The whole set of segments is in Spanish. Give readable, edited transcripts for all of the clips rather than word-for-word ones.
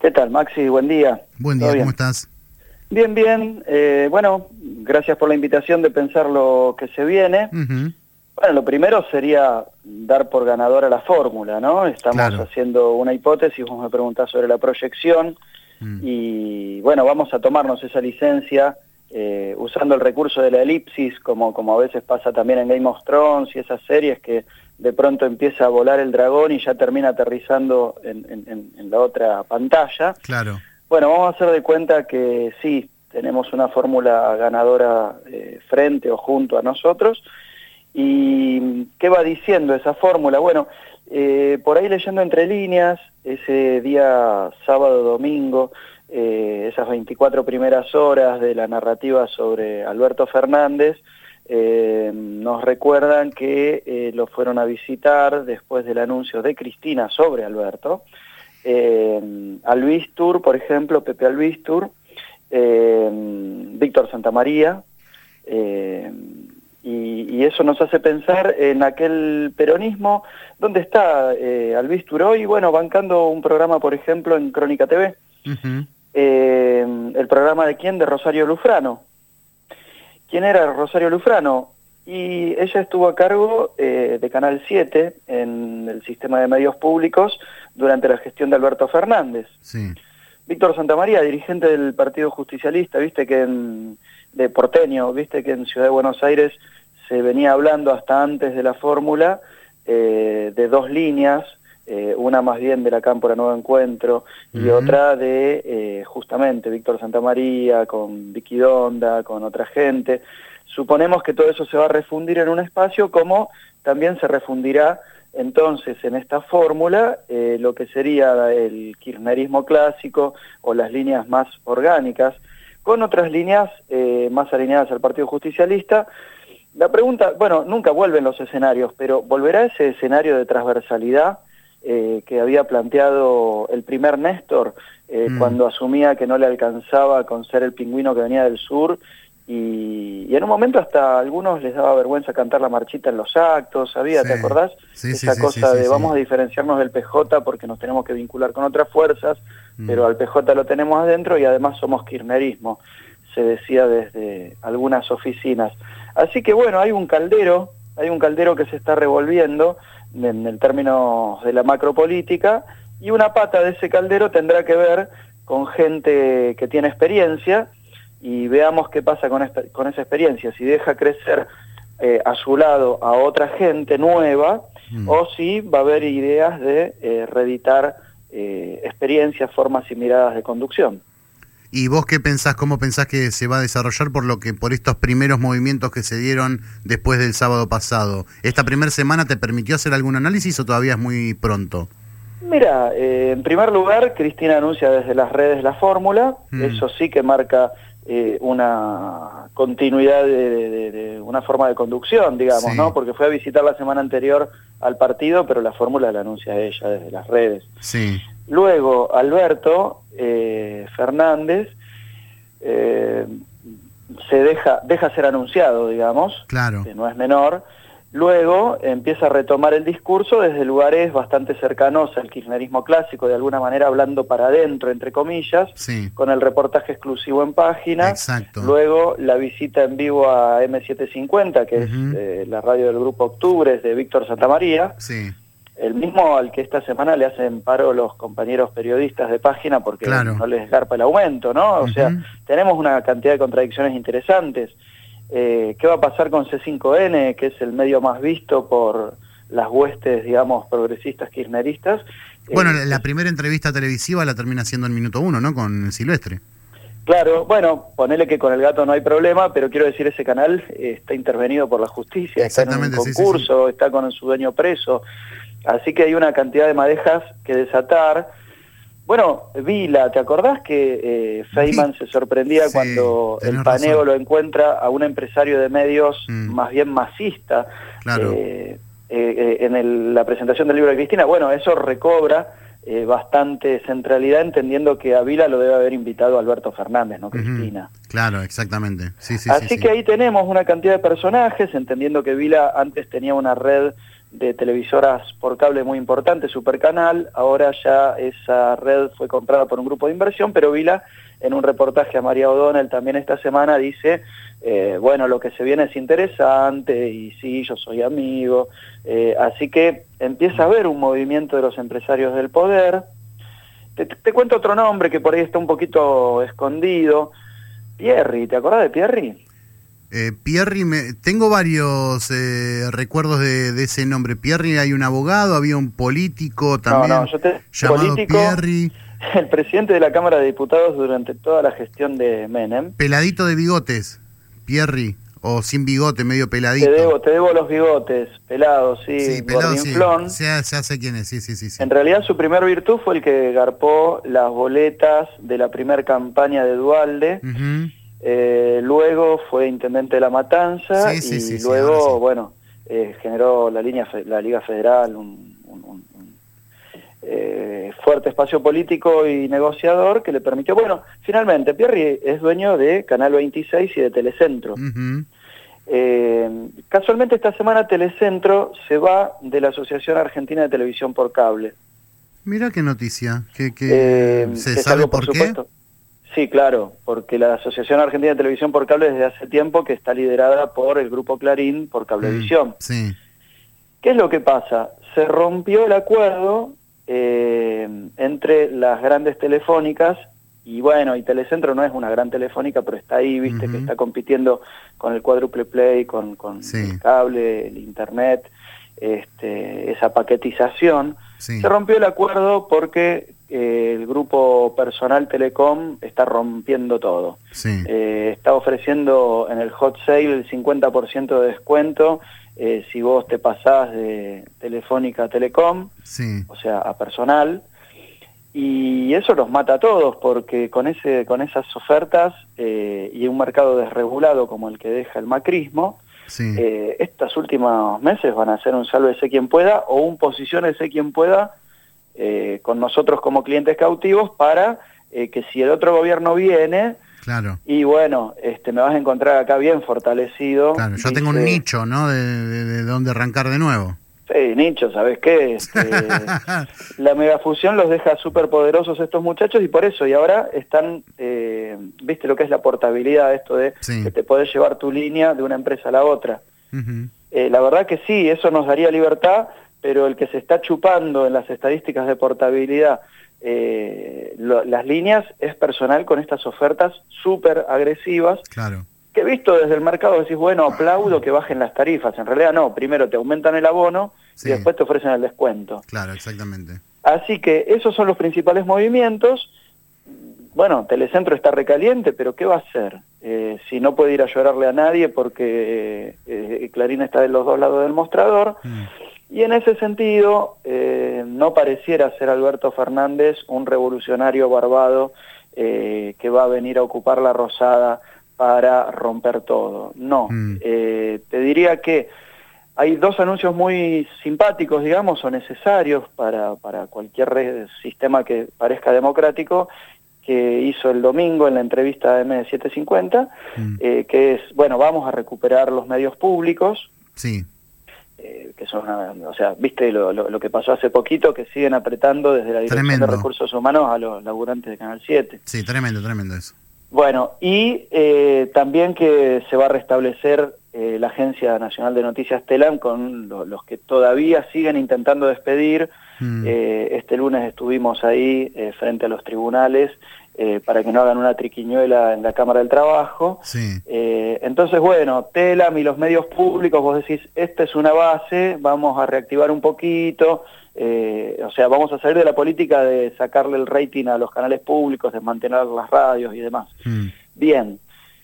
¿Qué tal, Maxi? Buen día. Buen día, ¿cómo estás? Bien, bien. Bueno, gracias por la invitación de pensar lo que se viene. Bueno, lo primero sería dar por ganadora la fórmula, ¿no? Estamos haciendo una hipótesis, vos me preguntás sobre la proyección, y bueno, vamos a tomarnos esa licencia usando el recurso de la elipsis, como a veces pasa también en Game of Thrones y esas series que de pronto empieza a volar el dragón y ya termina aterrizando en la otra pantalla. Claro. Bueno, vamos a hacer de cuenta que sí, tenemos una fórmula ganadora frente o junto a nosotros. ¿Y qué va diciendo esa fórmula? Bueno, por ahí leyendo entre líneas, ese día sábado-domingo, esas 24 primeras horas de la narrativa sobre Alberto Fernández, nos recuerdan que lo fueron a visitar después del anuncio de Cristina sobre Alberto. Albistur, por ejemplo, Pepe Albistur, Víctor Santamaría, y eso nos hace pensar en aquel peronismo. ¿Dónde está Albistur hoy? Bueno, bancando un programa, por ejemplo, en Crónica TV. ¿El programa de quién? De Rosario Lufrano. ¿Quién era Rosario Lufrano? Y ella estuvo a cargo de Canal 7 en el sistema de medios públicos durante la gestión de Alberto Fernández. Sí. Víctor Santamaría, dirigente del Partido Justicialista, viste que de porteño, viste que en Ciudad de Buenos Aires se venía hablando hasta antes de la fórmula de dos líneas, una más bien de la Cámpora Nuevo Encuentro y otra de justamente Víctor Santamaría con Vicky Donda, con otra gente. Suponemos que todo eso se va a refundir en un espacio, como también se refundirá entonces en esta fórmula lo que sería el kirchnerismo clásico o las líneas más orgánicas, con otras líneas más alineadas al Partido Justicialista. La pregunta, bueno, nunca vuelven los escenarios, pero ¿volverá ese escenario de transversalidad que había planteado el primer Néstor cuando asumía que no le alcanzaba con ser el pingüino que venía del sur? Y en un momento hasta a algunos les daba vergüenza cantar la marchita en los actos, ¿sabía? ¿Te acordás? Esa cosa de vamos a diferenciarnos del PJ porque nos tenemos que vincular con otras fuerzas, pero al PJ lo tenemos adentro y además somos kirchnerismo, se decía desde algunas oficinas. Así que bueno, hay un caldero que se está revolviendo en el término de la macropolítica, y una pata de ese caldero tendrá que ver con gente que tiene experiencia, y veamos qué pasa con esa experiencia, si deja crecer a su lado a otra gente nueva, o si va a haber ideas de reeditar experiencias, formas y miradas de conducción. ¿Y vos qué pensás, cómo pensás que se va a desarrollar por estos primeros movimientos que se dieron después del sábado pasado? ¿Esta primera semana te permitió hacer algún análisis o todavía es muy pronto? Mira, en primer lugar, Cristina anuncia desde las redes la fórmula, eso sí que marca una continuidad de una forma de conducción, digamos, ¿no? Porque fue a visitar la semana anterior al partido, pero la fórmula la anuncia ella desde las redes. Sí. Luego, Alberto Fernández se deja ser anunciado, digamos, claro, que no es menor. Luego empieza a retomar el discurso desde lugares bastante cercanos al kirchnerismo clásico, de alguna manera hablando para adentro, entre comillas, con el reportaje exclusivo en página. Exacto. Luego la visita en vivo a M750, que es la radio del Grupo Octubres de Víctor Santamaría. Sí. El mismo al que esta semana le hacen paro los compañeros periodistas de página porque no les garpa el aumento, ¿no? O sea, tenemos una cantidad de contradicciones interesantes. ¿Qué va a pasar con C5N, que es el medio más visto por las huestes, digamos, progresistas kirchneristas? Bueno, la primera entrevista televisiva la termina haciendo en Minuto 1, ¿no? Con Silvestre. Claro, bueno, ponele que con el gato no hay problema, pero quiero decir, ese canal está intervenido por la justicia, está en un concurso, está con su dueño preso, así que hay una cantidad de madejas que desatar. Bueno, Vila, ¿te acordás que Feynman se sorprendía cuando el paneo lo encuentra a un empresario de medios más bien masista en la presentación del libro de Cristina? Bueno, eso recobra bastante centralidad, entendiendo que a Vila lo debe haber invitado Alberto Fernández, no Cristina. Claro, exactamente. Así que ahí tenemos una cantidad de personajes, entendiendo que Vila antes tenía una red de televisoras por cable muy importante, Supercanal. Ahora ya esa red fue comprada por un grupo de inversión, pero Vila, en un reportaje a María O'Donnell también esta semana, dice, bueno, lo que se viene es interesante, y sí, yo soy amigo. Así que empieza a haber un movimiento de los empresarios del poder. Te cuento otro nombre que por ahí está un poquito escondido. Pierri, ¿te acordás de Pierri? Pierri, tengo varios recuerdos de ese nombre. Pierri, hay un abogado, había un político también llamado político, Pierri. El presidente de la Cámara de Diputados durante toda la gestión de Menem. Peladito de bigotes, Pierri, o sin bigote, medio peladito. Te debo los bigotes, pelados, sí, sí, pelado, gordinflón. Sí. Se hace quién es, sí. En realidad su primer virtud fue el que garpó las boletas de la primer campaña de Duhalde. Luego fue intendente de La Matanza y luego, bueno, generó la Liga Federal, un fuerte espacio político y negociador que le permitió, bueno, finalmente Pierri es dueño de Canal 26 y de Telecentro. Casualmente esta semana Telecentro se va de la Asociación Argentina de Televisión por Cable. Mira qué noticia, ¿se sabe por qué? Sí, claro, porque la Asociación Argentina de Televisión por Cable desde hace tiempo que está liderada por el Grupo Clarín, por Cablevisión. Sí. ¿Qué es lo que pasa? Se rompió el acuerdo entre las grandes telefónicas, y bueno, y Telecentro no es una gran telefónica, pero está ahí, viste, que está compitiendo con el cuádruple play, con el cable, el internet, esa paquetización. Se rompió el acuerdo porque el grupo Personal Telecom está rompiendo todo. Está ofreciendo en el hot sale el 50% de descuento si vos te pasás de Telefónica a Telecom, o sea, a Personal, y eso los mata a todos, porque con esas ofertas y un mercado desregulado como el que deja el macrismo, estos últimos meses van a ser un sálvese quien pueda o un posiciónese quien pueda con nosotros como clientes cautivos para que si el otro gobierno viene, y bueno, me vas a encontrar acá bien fortalecido. Claro, yo tengo un nicho, ¿no? De dónde arrancar de nuevo. Sí, nicho, ¿sabes qué? La megafusión los deja súper poderosos estos muchachos y por eso, y ahora están, viste lo que es la portabilidad, esto de que te podés llevar tu línea de una empresa a la otra. La verdad que sí, eso nos daría libertad, pero el que se está chupando en las estadísticas de portabilidad las líneas es Personal con estas ofertas súper agresivas. Que visto desde el mercado decís, bueno, aplaudo que bajen las tarifas. En realidad no, primero te aumentan el abono y después te ofrecen el descuento. Claro, exactamente. Así que esos son los principales movimientos. Bueno, Telecentro está recaliente, pero ¿qué va a hacer? Si no puede ir a llorarle a nadie porque Clarín está de los dos lados del mostrador. Y en ese sentido, no pareciera ser Alberto Fernández un revolucionario barbado que va a venir a ocupar la Rosada para romper todo. No, te diría que hay dos anuncios muy simpáticos, digamos, o necesarios para cualquier sistema que parezca democrático, que hizo el domingo en la entrevista de M750, que es, bueno, vamos a recuperar los medios públicos, que son, o sea, viste lo que pasó hace poquito, que siguen apretando desde la Dirección de Recursos Humanos a los laburantes de Canal 7. Sí, tremendo eso. Bueno, y también que se va a restablecer la Agencia Nacional de Noticias TELAM con los que todavía siguen intentando despedir. Este lunes estuvimos ahí frente a los tribunales para que no hagan una triquiñuela en la Cámara del Trabajo. Entonces, bueno, TELAM y los medios públicos, vos decís, esta es una base, vamos a reactivar un poquito. O sea, vamos a salir de la política de sacarle el rating a los canales públicos, de mantener las radios y demás. Bien,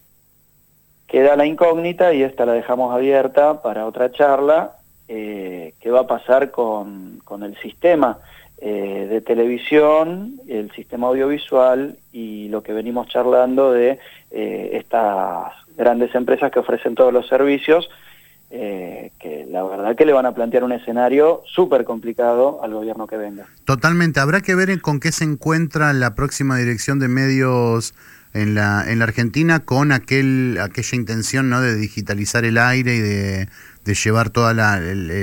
queda la incógnita, y esta la dejamos abierta para otra charla, qué va a pasar con el sistema de televisión, el sistema audiovisual y lo que venimos charlando de estas grandes empresas que ofrecen todos los servicios, que la verdad que le van a plantear un escenario súper complicado al gobierno que venga. Totalmente, habrá que ver con qué se encuentra la próxima dirección de medios en la Argentina con aquella intención, ¿no?, de digitalizar el aire y de llevar toda la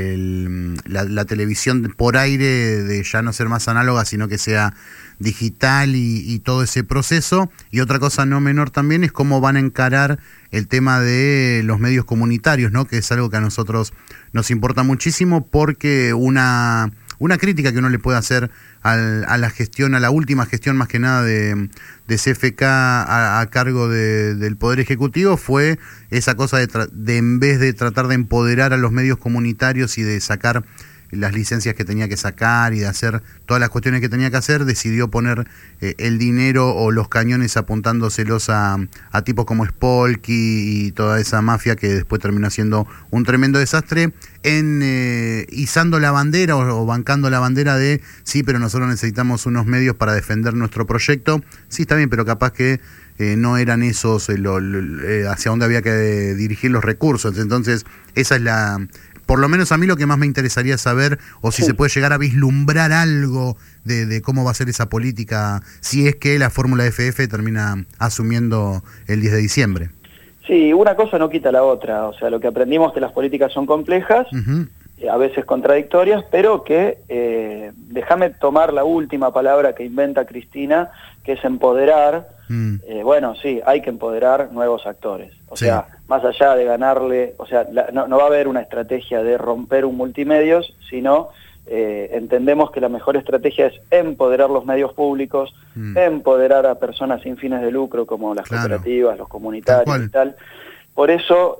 televisión por aire, de ya no ser más análoga, sino que sea digital y todo ese proceso. Y otra cosa no menor también es cómo van a encarar el tema de los medios comunitarios, ¿no? Que es algo que a nosotros nos importa muchísimo, porque una crítica que uno le puede hacer a la gestión, a la última gestión más que nada de CFK a cargo del Poder Ejecutivo, fue esa cosa de en vez de tratar de empoderar a los medios comunitarios y de sacar las licencias que tenía que sacar y de hacer todas las cuestiones que tenía que hacer, decidió poner el dinero o los cañones apuntándoselos a tipos como Spolky y toda esa mafia que después terminó siendo un tremendo desastre, izando la bandera o bancando la bandera de sí, pero nosotros necesitamos unos medios para defender nuestro proyecto. Sí, está bien, pero capaz que no eran esos hacia dónde había que dirigir los recursos. Entonces, esa es por lo menos a mí lo que más me interesaría saber, o si se puede llegar a vislumbrar algo de cómo va a ser esa política, si es que la fórmula FF termina asumiendo el 10 de diciembre. Sí, una cosa no quita la otra. O sea, lo que aprendimos es que las políticas son complejas, a veces contradictorias, pero que, déjame tomar la última palabra que inventa Cristina, que es empoderar. Bueno, sí, hay que empoderar nuevos actores. O sea, más allá de ganarle, o sea, no va a haber una estrategia de romper un multimedios, sino entendemos que la mejor estrategia es empoderar los medios públicos, empoderar a personas sin fines de lucro como las cooperativas, los comunitarios y tal. Por eso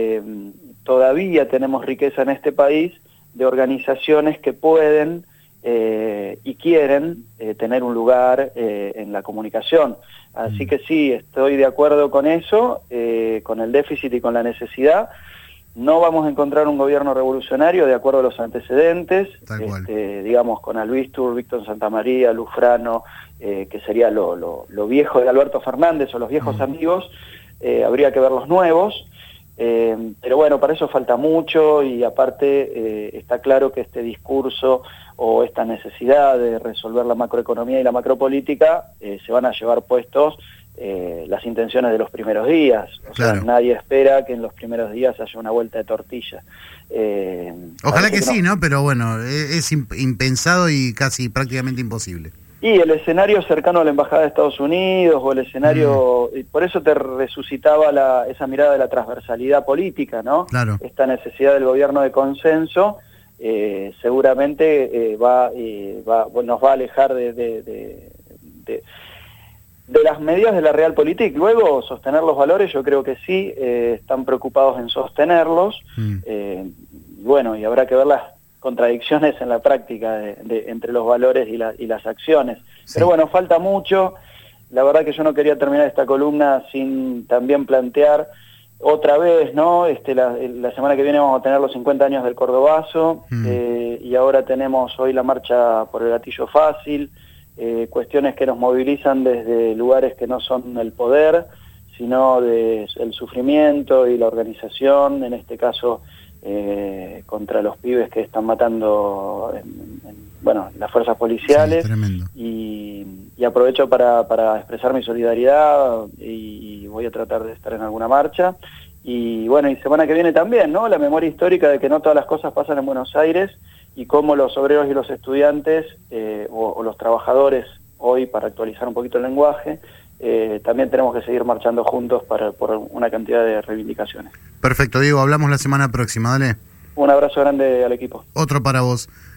todavía tenemos riqueza en este país de organizaciones que pueden y quieren tener un lugar en la comunicación. Así que sí, estoy de acuerdo con eso, con el déficit y con la necesidad. No vamos a encontrar un gobierno revolucionario de acuerdo a los antecedentes, digamos con Albitur, Víctor Santamaría, Lufrano, que sería lo viejo de Alberto Fernández o los viejos amigos. Habría que ver los nuevos, pero bueno, para eso falta mucho, y aparte está claro que este discurso o esta necesidad de resolver la macroeconomía y la macropolítica se van a llevar puestos las intenciones de los primeros días. O sea, nadie espera que en los primeros días haya una vuelta de tortilla. Ojalá que sí, ¿no? Pero bueno, es impensado y casi prácticamente imposible. Y el escenario cercano a la Embajada de Estados Unidos, o el escenario, y por eso te resucitaba esa mirada de la transversalidad política, ¿no? Claro. Esta necesidad del gobierno de consenso, seguramente nos va a alejar de las medidas de la Realpolitik. Luego, sostener los valores, yo creo que sí, están preocupados en sostenerlos. Bueno, y habrá que ver las contradicciones en la práctica entre los valores y las acciones. Sí. Pero bueno, falta mucho. La verdad que yo no quería terminar esta columna sin también plantear otra vez, ¿no? La semana que viene vamos a tener los 50 años del Cordobazo, y ahora tenemos hoy la marcha por el gatillo fácil, cuestiones que nos movilizan desde lugares que no son el poder, sino el sufrimiento y la organización, en este caso contra los pibes que están matando las fuerzas policiales. Sí, y aprovecho para expresar mi solidaridad, y voy a tratar de estar en alguna marcha. Y bueno, y semana que viene también, ¿no? La memoria histórica de que no todas las cosas pasan en Buenos Aires, y cómo los obreros y los estudiantes o los trabajadores hoy, para actualizar un poquito el lenguaje, también tenemos que seguir marchando juntos por una cantidad de reivindicaciones. Perfecto, Diego, hablamos la semana próxima, dale. Un abrazo grande al equipo. Otro para vos.